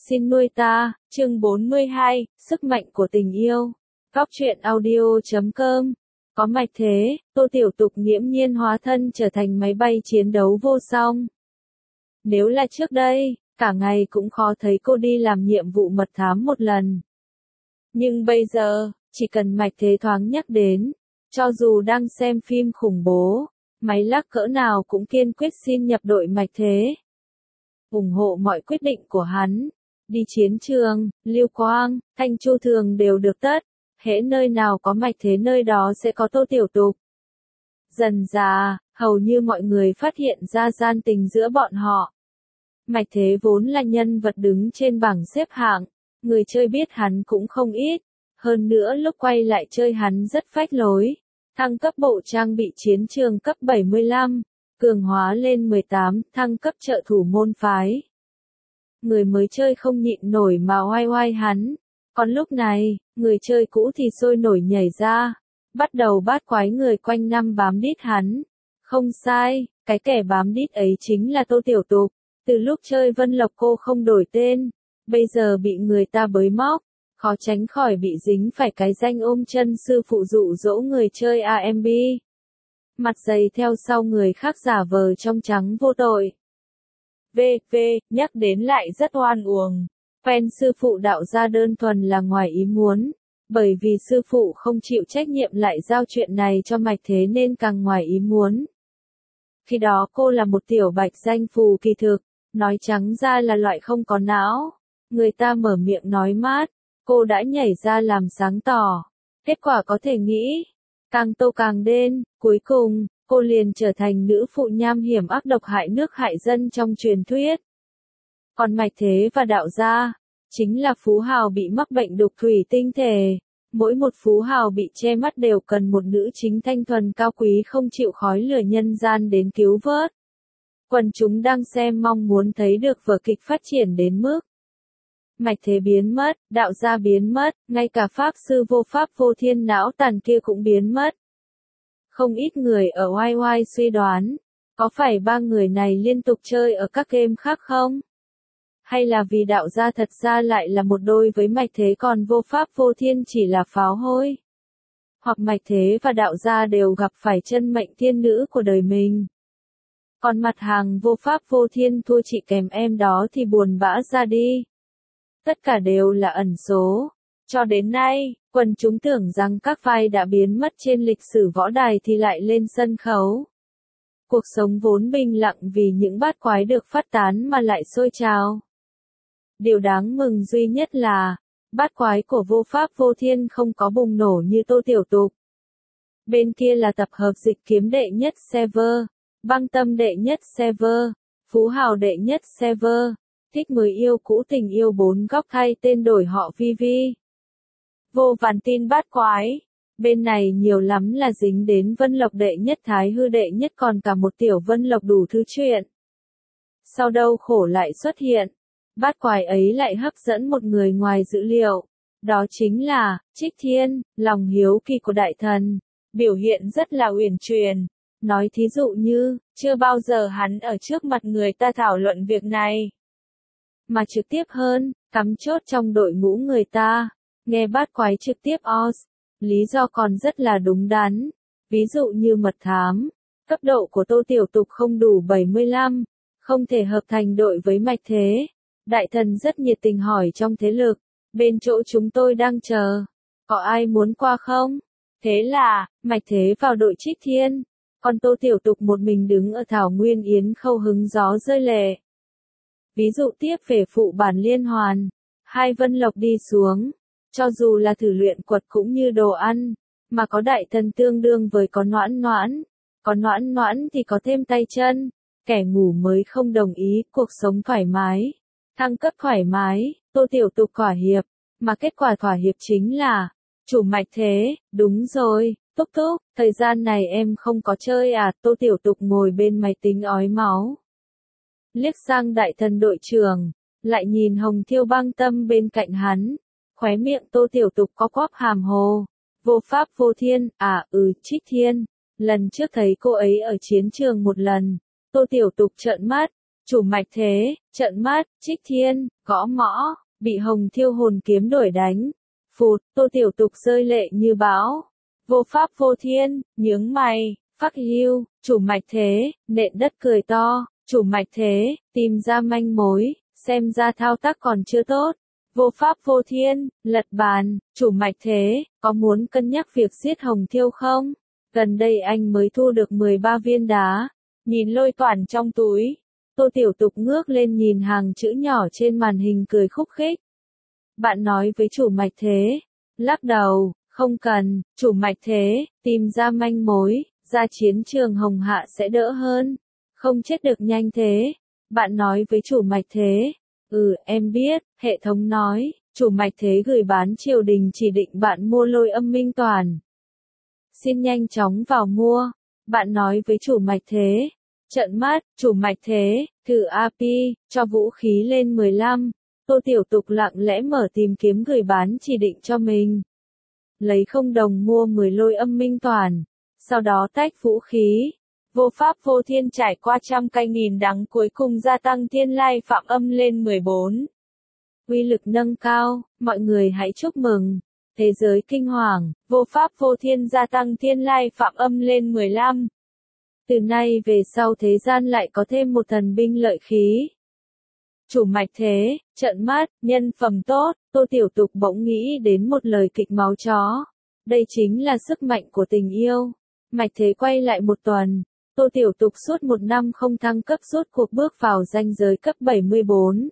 xin nuôi ta, chương 42, sức mạnh của tình yêu. Góc truyện audio.com. Có mạch thế, Tô Tiểu Tục nghiễm nhiên hóa thân trở thành máy bay chiến đấu vô song. Nếu là trước đây, cả ngày cũng khó thấy cô đi làm nhiệm vụ mật thám một lần. Nhưng bây giờ, chỉ cần mạch thế thoáng nhắc đến, cho dù đang xem phim khủng bố, máy lắc cỡ nào cũng kiên quyết xin nhập đội mạch thế. Ủng hộ mọi quyết định của hắn. Đi chiến trường, Lưu Quang, Thanh Chu Thường đều được tất. Hễ nơi nào có mạch thế nơi đó sẽ có Tô Tiểu Tục. Dần dà, hầu như mọi người phát hiện ra gian tình giữa bọn họ. Mạch thế vốn là nhân vật đứng trên bảng xếp hạng, người chơi biết hắn cũng không ít. Hơn nữa lúc quay lại chơi hắn rất phách lối. Thăng cấp bộ trang bị chiến trường cấp 75, cường hóa lên 18, thăng cấp trợ thủ môn phái. Người mới chơi không nhịn nổi mà oai oai hắn. Còn lúc này, người chơi cũ thì sôi nổi nhảy ra, bắt đầu bát quái người quanh năm bám đít hắn. Không sai, cái kẻ bám đít ấy chính là Tô Tiểu Tục. Từ lúc chơi Vân Lộc cô không đổi tên, bây giờ bị người ta bới móc, khó tránh khỏi bị dính phải cái danh ôm chân sư phụ dụ dỗ người chơi AMB. Mặt dày theo sau người khác giả vờ trong trắng vô tội. Nhắc đến lại rất oan uổng. Fan sư phụ đạo gia đơn thuần là ngoài ý muốn, bởi vì sư phụ không chịu trách nhiệm lại giao chuyện này cho mạch thế nên càng ngoài ý muốn. Khi đó cô là một tiểu bạch danh phù kỳ thực, nói trắng ra là loại không có não. Người ta mở miệng nói mát, cô đã nhảy ra làm sáng tỏ. Kết quả có thể nghĩ, càng tô càng đen, cuối cùng, cô liền trở thành nữ phụ nham hiểm ác độc hại nước hại dân trong truyền thuyết. Còn mạch thế và đạo gia, chính là phú hào bị mắc bệnh đục thủy tinh thể. Mỗi một phú hào bị che mắt đều cần một nữ chính thanh thuần cao quý không chịu khói lửa nhân gian đến cứu vớt. Quần chúng đang xem mong muốn thấy được vở kịch phát triển đến mức mạch thế biến mất, đạo gia biến mất, ngay cả pháp sư vô pháp vô thiên não tàn kia cũng biến mất. Không ít người ở YY suy đoán, có phải ba người này liên tục chơi ở các game khác không? Hay là vì đạo gia thật ra lại là một đôi với mạch thế còn vô pháp vô thiên chỉ là pháo hôi? Hoặc mạch thế và đạo gia đều gặp phải chân mệnh thiên nữ của đời mình. Còn mặt hàng vô pháp vô thiên thua chị kèm em đó thì buồn bã ra đi. Tất cả đều là ẩn số. Cho đến nay, quần chúng tưởng rằng các vai đã biến mất trên lịch sử võ đài thì lại lên sân khấu. Cuộc sống vốn bình lặng vì những bát quái được phát tán mà lại sôi trào. Điều đáng mừng duy nhất là, bát quái của vô pháp vô thiên không có bùng nổ như Tô Tiểu Tục. Bên kia là tập hợp dịch kiếm đệ nhất server, băng tâm đệ nhất server, phú hào đệ nhất server, thích mới yêu cũ tình yêu bốn góc thay tên đổi họ VV. Vô vàn tin bát quái. Bên này nhiều lắm là dính đến Vân Lộc đệ nhất Thái Hư đệ nhất còn cả một tiểu Vân Lộc đủ thứ chuyện. Sau đau khổ lại xuất hiện. Bát quái ấy lại hấp dẫn một người ngoài dữ liệu. Đó chính là, Trích Thiên, lòng hiếu kỳ của đại thần. Biểu hiện rất là uyển chuyển. Nói thí dụ như, chưa bao giờ hắn ở trước mặt người ta thảo luận việc này. Mà trực tiếp hơn, cắm chốt trong đội ngũ người ta. Nghe bát quái trực tiếp OS. Lý do còn rất là đúng đắn. Ví dụ như mật thám. Cấp độ của Tô Tiểu Tục không đủ 75. Không thể hợp thành đội với mạch thế. Đại thần rất nhiệt tình hỏi trong thế lực. Bên chỗ chúng tôi đang chờ. Có ai muốn qua không? Thế là, mạch thế vào đội Trích Thiên. Còn Tô Tiểu Tục một mình đứng ở Thảo Nguyên Yến Khâu hứng gió rơi lệ. Ví dụ tiếp về phụ bản liên hoàn. Hai Vân Lộc đi xuống. Cho dù là thử luyện quật cũng như đồ ăn. Mà có đại thần tương đương với có noãn noãn. Có noãn noãn thì có thêm tay chân. Kẻ ngủ mới không đồng ý, cuộc sống thoải mái. Thăng cấp thoải mái, Tô Tiểu Tục thỏa hiệp. Mà kết quả thỏa hiệp chính là, chủ mạch thế, đúng rồi, Túc Túc, thời gian này em không có chơi à, Tô Tiểu Tục ngồi bên máy tính ói máu. Liếc sang đại thần đội trưởng, lại nhìn Hồng Thiêu Băng Tâm bên cạnh hắn, khóe miệng Tô Tiểu Tục có quắp hàm hồ. Vô pháp vô thiên, Trích Thiên, lần trước thấy cô ấy ở chiến trường một lần, Tô Tiểu Tục trợn mắt, chủ mạch thế, trợn mắt, trích thiên, gõ mõ, bị Hồng Thiêu hồn kiếm đuổi đánh. Phụt, Tô Tiểu Tục rơi lệ như bão. Vô pháp vô thiên, nhướng mày, phắc hưu, chủ mạch thế, nện đất cười to, chủ mạch thế, tìm ra manh mối, xem ra thao tác còn chưa tốt. Vô pháp vô thiên, lật bàn, chủ mạch thế, có muốn cân nhắc việc giết Hồng Thiêu không? Gần đây anh mới thu được 13 viên đá. Nhìn lôi toàn trong túi, Tô Tiểu Tục ngước lên nhìn hàng chữ nhỏ trên màn hình cười khúc khích. Bạn nói với chủ mạch thế, lắc đầu, không cần, chủ mạch thế, tìm ra manh mối, ra chiến trường Hồng Hạ sẽ đỡ hơn. Không chết được nhanh thế. Bạn nói với chủ mạch thế. Em biết, hệ thống nói, chủ mạch thế gửi bán triều đình chỉ định bạn mua lôi âm minh toàn. Xin nhanh chóng vào mua. Bạn nói với chủ mạch thế. Trợn mắt, chủ mạch thế, thử API, cho vũ khí lên 15. Tô Tiểu Tục lặng lẽ mở tìm kiếm gửi bán chỉ định cho mình. Lấy 0 đồng mua 10 lôi âm minh toàn. Sau đó tách vũ khí. Vô pháp vô thiên trải qua trăm cay nghìn đắng cuối cùng gia tăng thiên lai phạm âm lên 14. Uy lực nâng cao, mọi người hãy chúc mừng. Thế giới kinh hoàng, vô pháp vô thiên gia tăng thiên lai phạm âm lên 15. Từ nay về sau thế gian lại có thêm một thần binh lợi khí. Chủ mạch thế, trợn mắt, nhân phẩm tốt, Tô Tiểu Tục bỗng nghĩ đến một lời kịch máu chó. Đây chính là sức mạnh của tình yêu. Mạch thế quay lại một tuần. Tô Tiểu Tục suốt 1 năm không thăng cấp rốt cuộc bước vào ranh giới cấp 74.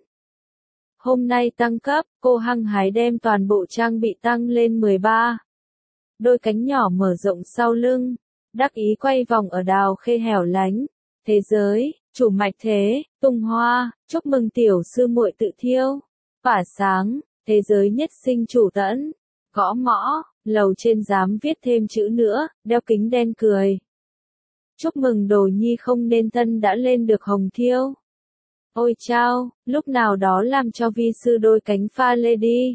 Hôm nay tăng cấp, cô hăng hái đem toàn bộ trang bị tăng lên 13. Đôi cánh nhỏ mở rộng sau lưng, đắc ý quay vòng ở đào khê hẻo lánh. Thế giới, chủ mạch thế, tung hoa, chúc mừng tiểu sư muội tự thiêu. Tỏa sáng, thế giới nhất sinh chủ tẫn. Gõ mõ, lầu trên dám viết thêm chữ nữa, đeo kính đen cười. Chúc mừng đồ nhi không nên thân đã lên được Hồng Thiêu. Ôi chao, lúc nào đó làm cho vi sư đôi cánh pha lê đi.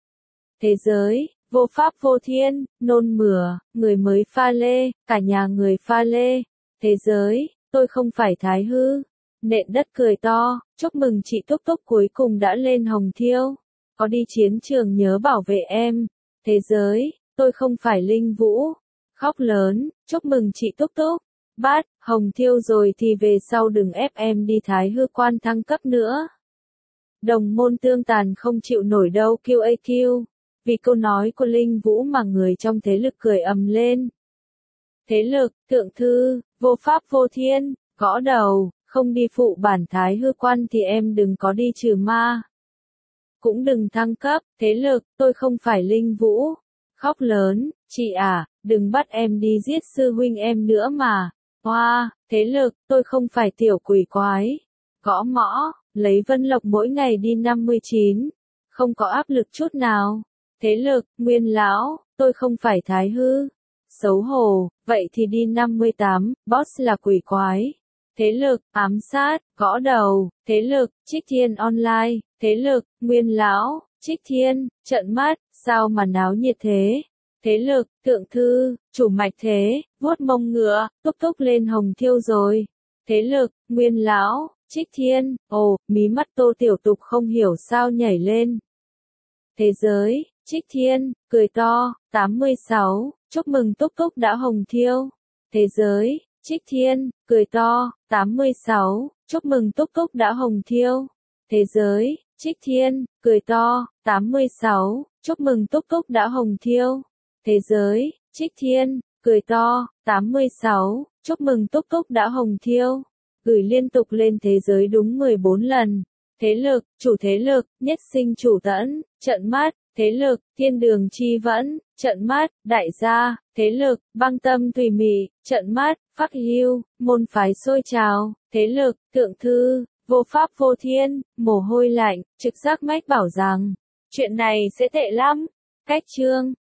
Thế giới, vô pháp vô thiên, nôn mửa, người mới pha lê, cả nhà người pha lê. Thế giới, tôi không phải thái hư. Nện đất cười to, chúc mừng chị Túc Túc cuối cùng đã lên Hồng Thiêu. Có đi chiến trường nhớ bảo vệ em. Thế giới, tôi không phải Linh Vũ. Khóc lớn, chúc mừng chị Túc Túc. Bát, Hồng Thiêu rồi thì về sau đừng ép em đi thái hư quan thăng cấp nữa. Đồng môn tương tàn không chịu nổi đâu QAQ. Vì câu nói của Linh Vũ mà người trong thế lực cười ầm lên. Thế lực, thượng thư, vô pháp vô thiên, gõ đầu, không đi phụ bản thái hư quan thì em đừng có đi trừ ma. Cũng đừng thăng cấp, thế lực, tôi không phải Linh Vũ. Khóc lớn, chị à, đừng bắt em đi giết sư huynh em nữa mà. Hoa, thế lực, tôi không phải tiểu quỷ quái. Gõ mõ, lấy Vân Lộc mỗi ngày đi 59. Không có áp lực chút nào. Thế lực, Nguyên lão, tôi không phải thái hư. Xấu hổ, vậy thì đi 58, boss là quỷ quái. Thế lực, ám sát, gõ đầu, thế lực, Trích Thiên online, thế lực, Nguyên lão, Trích Thiên, trợn mắt, sao mà náo nhiệt thế? Thế lực, thượng thư, chủ mạch thế, vuốt mông ngựa, Túc Túc lên Hồng Thiêu rồi. Thế lực, Nguyên lão, Trích Thiên, mí mắt Tô Tiểu Tục không hiểu sao nhảy lên. Thế giới, Trích Thiên, cười to, 86, chúc mừng Túc Túc đã Hồng Thiêu. Thế giới, Trích Thiên, cười to, 86, chúc mừng Túc Túc đã Hồng Thiêu. Thế giới, Trích Thiên, cười to, 86, chúc mừng Túc Túc đã Hồng Thiêu. Thế giới, Trích Thiên, cười to, 86, chúc mừng Túc Túc đã Hồng Thiêu. Gửi liên tục lên thế giới đúng 14 lần. Thế lực, chủ thế lực, nhất sinh chủ tẫn, trợn mắt, thế lực, thiên đường chi vẫn, trợn mắt, đại gia, thế lực, băng tâm tùy mị, trợn mắt, phắc hưu, môn phái sôi trào, thế lực, thượng thư, vô pháp vô thiên, mồ hôi lạnh, trực giác mách bảo rằng, chuyện này sẽ tệ lắm. Cách chương